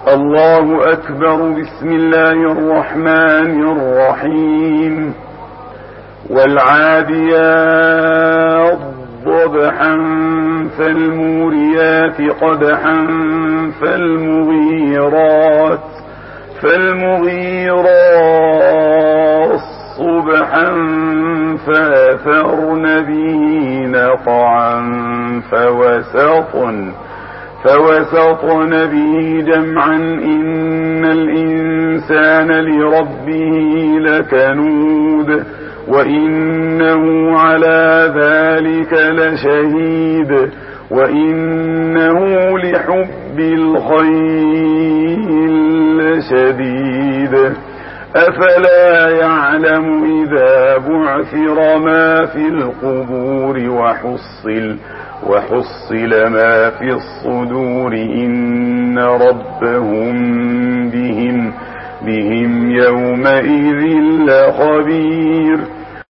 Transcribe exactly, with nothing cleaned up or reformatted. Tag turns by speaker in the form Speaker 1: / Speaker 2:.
Speaker 1: الله أكبر. بسم الله الرحمن الرحيم. والعاديات ضبحا فالموريات قدحا فالمغيرات فالمغيرات صبحا فأثرن به نقعا فوسطن فوسطن به جمعا إن الإنسان لربه لكنود وإنه على ذلك لشهيد وإنه لحب الخير لشديد أفلا يعلم إذا بعثر ما في القبور وحصل وحصل ما في الصدور إن ربهم بهم بهم يومئذ لخبير.